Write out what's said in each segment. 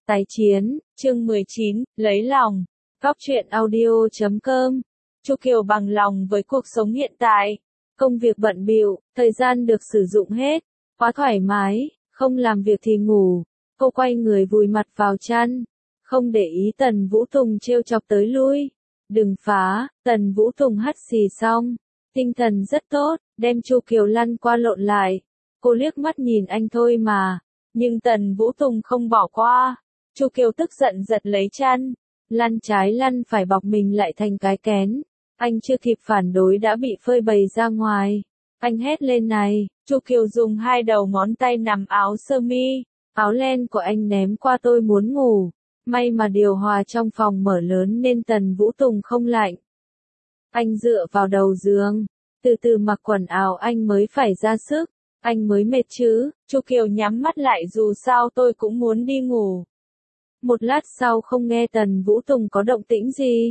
Tái chiến, chương 19, lấy lòng. Góc truyện audio.com. Chu Kiều bằng lòng với cuộc sống hiện tại. Công việc bận bịu, thời gian được sử dụng hết, quá thoải mái, không làm việc thì ngủ. Cô quay người vùi mặt vào chăn, không để ý Tần Vũ Tùng trêu chọc tới lui. Đừng phá, Tần Vũ Tùng hắt xì xong, tinh thần rất tốt, đem Chu Kiều lăn qua lộn lại. Cô liếc mắt nhìn anh thôi mà, nhưng Tần Vũ Tùng không bỏ qua. Chu Kiều tức giận giật lấy chăn, lăn trái lăn phải bọc mình lại thành cái kén. Anh chưa kịp phản đối đã bị phơi bày ra ngoài. Anh hét lên này, Chu Kiều dùng hai đầu ngón tay nắm áo sơ mi, áo len của anh ném qua tôi muốn ngủ. May mà điều hòa trong phòng mở lớn nên Tần Vũ Tùng không lạnh. Anh dựa vào đầu giường, từ từ mặc quần áo anh mới phải ra sức, anh mới mệt chứ. Chu Kiều nhắm mắt lại dù sao tôi cũng muốn đi ngủ. Một lát sau không nghe Tần Vũ Tùng có động tĩnh gì.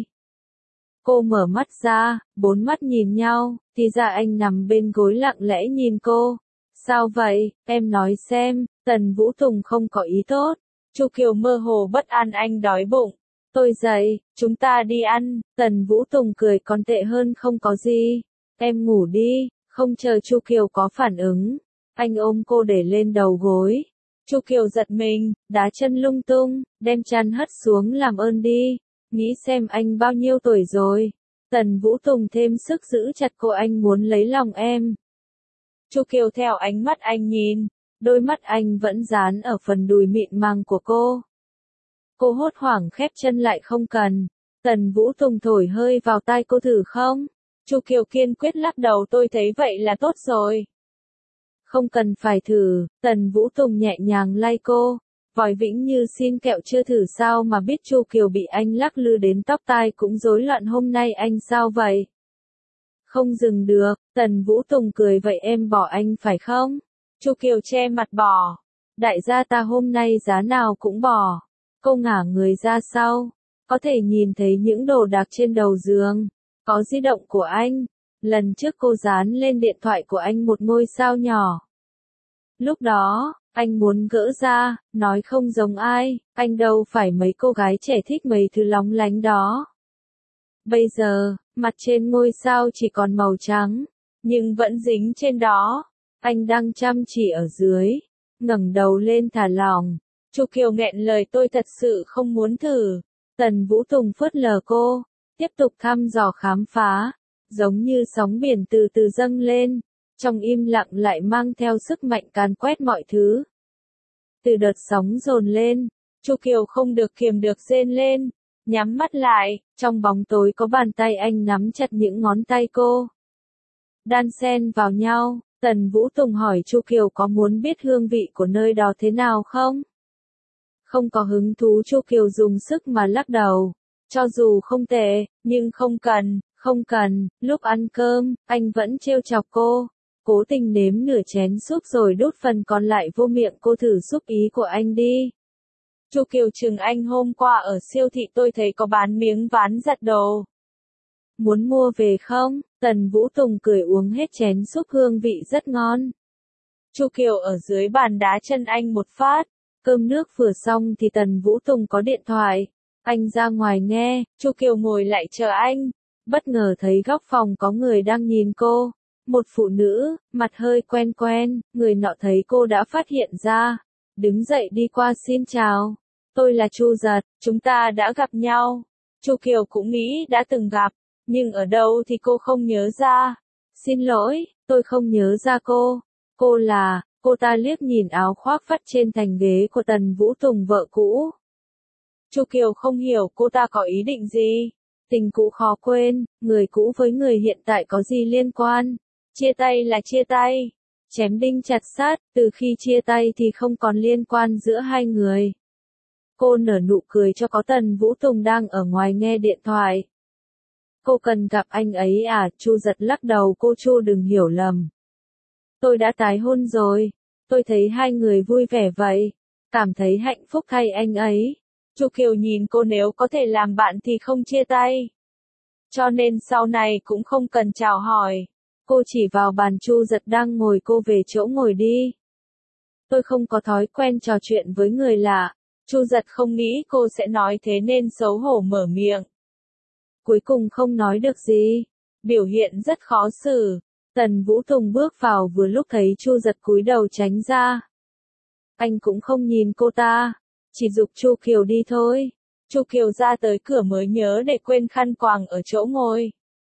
Cô mở mắt ra, bốn mắt nhìn nhau, thì ra anh nằm bên gối lặng lẽ nhìn cô. Sao vậy, em nói xem. Tần Vũ Tùng không có ý tốt. Chu Kiều mơ hồ bất an, anh đói bụng. Tôi dậy, chúng ta đi ăn. Tần Vũ Tùng cười còn tệ hơn không có gì. Em ngủ đi. Không chờ Chu Kiều có phản ứng, anh ôm cô để lên đầu gối. Chu Kiều giật mình, đá chân lung tung, đem chăn hất xuống. Làm ơn đi, nghĩ xem anh bao nhiêu tuổi rồi. Tần Vũ Tùng thêm sức giữ chặt cô, anh muốn lấy lòng em. Chu Kiều theo ánh mắt anh nhìn, đôi mắt anh vẫn dán ở phần đùi mịn màng của cô. Cô hốt hoảng khép chân lại, không cần. Tần Vũ Tùng thổi hơi vào tai cô, thử không? Chu Kiều kiên quyết lắc đầu, tôi thấy vậy là tốt rồi. Không cần phải thử. Tần Vũ Tùng nhẹ nhàng lay cô. Vòi vĩnh như xin kẹo, chưa thử sao mà biết. Chu Kiều bị anh lắc lư đến tóc tai cũng rối loạn. Hôm nay anh sao vậy? Không dừng được. Tần Vũ Tùng cười, vậy em bỏ anh phải không? Chu Kiều che mặt bỏ. Đại gia ta hôm nay giá nào cũng bỏ. Cô ngả người ra sau, có thể nhìn thấy những đồ đạc trên đầu giường. Có di động của anh. Lần trước cô dán lên điện thoại của anh một ngôi sao nhỏ. Lúc đó, anh muốn gỡ ra, nói không giống ai, anh đâu phải mấy cô gái trẻ thích mấy thứ lóng lánh đó. Bây giờ, mặt trên ngôi sao chỉ còn màu trắng, nhưng vẫn dính trên đó. Anh đang chăm chỉ ở dưới, ngẩng đầu lên thả lỏng. Chu Kiều nghẹn lời, tôi thật sự không muốn thử. Tần Vũ Tùng phớt lờ cô, tiếp tục thăm dò khám phá, giống như sóng biển từ từ dâng lên, trong im lặng lại mang theo sức mạnh càn quét mọi thứ. Từ đợt sóng dồn lên, Chu Kiều không được kiềm được rên lên, nhắm mắt lại, trong bóng tối có bàn tay anh nắm chặt những ngón tay cô. Đan xen vào nhau, Tần Vũ Tùng hỏi Chu Kiều có muốn biết hương vị của nơi đó thế nào không? Không có hứng thú. Chu Kiều dùng sức mà lắc đầu. Cho dù không tệ, nhưng không cần, không cần. Lúc ăn cơm, anh vẫn trêu chọc cô. Cố tình nếm nửa chén súp rồi đút phần còn lại vô miệng cô, thử súp ý của anh đi. Chu Kiều chừng anh, hôm qua ở siêu thị tôi thấy có bán miếng ván giặt đồ. Muốn mua về không? Tần Vũ Tùng cười uống hết chén súp, hương vị rất ngon. Chu Kiều ở dưới bàn đá chân anh một phát. Cơm nước vừa xong thì Tần Vũ Tùng có điện thoại. Anh ra ngoài nghe. Chu Kiều ngồi lại chờ anh. Bất ngờ thấy góc phòng có người đang nhìn cô. Một phụ nữ, mặt hơi quen quen. Người nọ thấy cô đã phát hiện ra, đứng dậy đi qua, xin chào. Tôi là Chu Giật, chúng ta đã gặp nhau. Chu Kiều cũng nghĩ đã từng gặp, nhưng ở đâu thì cô không nhớ ra. Xin lỗi, tôi không nhớ ra cô. Cô ta liếc nhìn áo khoác vắt trên thành ghế của Tần Vũ Tùng, vợ cũ. Chu Kiều không hiểu cô ta có ý định gì. Tình cũ khó quên, người cũ với người hiện tại có gì liên quan? Chia tay là chia tay. Chém đinh chặt sắt, từ khi chia tay thì không còn liên quan giữa hai người. Cô nở nụ cười cho có. Tần Vũ Tùng đang ở ngoài nghe điện thoại. Cô cần gặp anh ấy à? Chu Giật lắc đầu, cô Chu đừng hiểu lầm. Tôi đã tái hôn rồi. Tôi thấy hai người vui vẻ vậy. Cảm thấy hạnh phúc thay anh ấy. Chu Kiều nhìn cô, nếu có thể làm bạn thì không chia tay. Cho nên sau này cũng không cần chào hỏi. Cô chỉ vào bàn Chu Giật đang ngồi, cô về chỗ ngồi đi. Tôi không có thói quen trò chuyện với người lạ. Chu Giật không nghĩ cô sẽ nói thế nên xấu hổ mở miệng. Cuối cùng không nói được gì. Biểu hiện rất khó xử. Tần Vũ Tùng bước vào vừa lúc thấy Chu Giật cúi đầu tránh ra. Anh cũng không nhìn cô ta. Chỉ giục Chu Kiều đi thôi. Chu Kiều ra tới cửa mới nhớ để quên khăn quàng ở chỗ ngồi.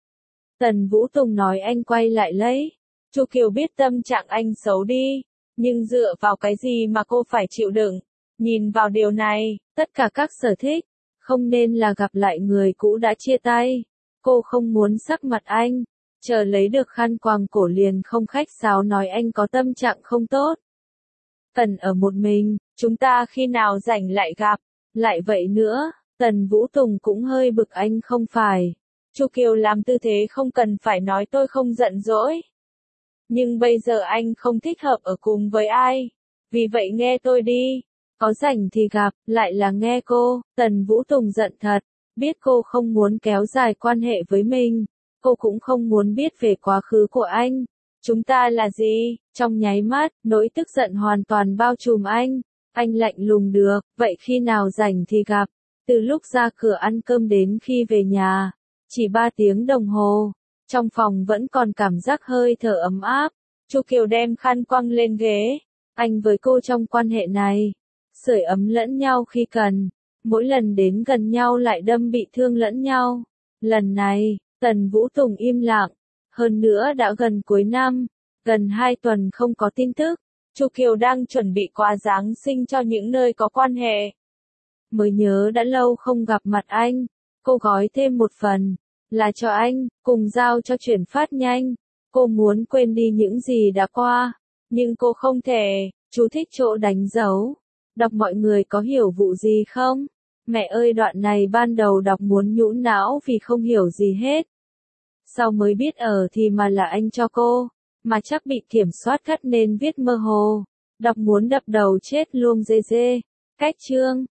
Tần Vũ Tùng nói anh quay lại lấy. Chu Kiều biết tâm trạng anh xấu đi. Nhưng dựa vào cái gì mà cô phải chịu đựng? Nhìn vào điều này, tất cả các sở thích, không nên là gặp lại người cũ đã chia tay. Cô không muốn sắc mặt anh. Chờ lấy được khăn quàng cổ liền không khách sáo nói anh có tâm trạng không tốt. Cần ở một mình, chúng ta khi nào rảnh lại gặp. Lại vậy nữa, Tần Vũ Tùng cũng hơi bực anh không phải. Chu Kiều làm tư thế không cần phải nói tôi không giận dỗi. Nhưng bây giờ anh không thích hợp ở cùng với ai. Vì vậy nghe tôi đi. Có rảnh thì gặp, lại là nghe cô. Tần Vũ Tùng giận thật. Biết cô không muốn kéo dài quan hệ với mình. Cô cũng không muốn biết về quá khứ của anh. Chúng ta là gì? Trong nháy mắt, nỗi tức giận hoàn toàn bao trùm anh. Anh lạnh lùng được, vậy khi nào rảnh thì gặp. Từ lúc ra cửa ăn cơm đến khi về nhà, chỉ 3 tiếng đồng hồ. Trong phòng vẫn còn cảm giác hơi thở ấm áp. Chu Kiều đem khăn quăng lên ghế. Anh với cô trong quan hệ này, sưởi ấm lẫn nhau khi cần. Mỗi lần đến gần nhau lại đâm bị thương lẫn nhau. Lần này, Tần Vũ Tùng im lặng. Hơn nữa đã gần cuối năm, gần 2 tuần không có tin tức. Chu Kiều đang chuẩn bị quà Giáng sinh cho những nơi có quan hệ. Mới nhớ đã lâu không gặp mặt anh. Cô gói thêm một phần, là cho anh, cùng giao cho chuyển phát nhanh. Cô muốn quên đi những gì đã qua, nhưng cô không thể. Chú thích chỗ đánh dấu. Đọc mọi người có hiểu vụ gì không? Mẹ ơi, đoạn này ban đầu đọc muốn nhũn não vì không hiểu gì hết. Sau mới biết thì mà là anh cho cô, mà chắc bị kiểm soát cắt nên viết mơ hồ. Đọc muốn đập đầu chết luôn dê dê. Cách chương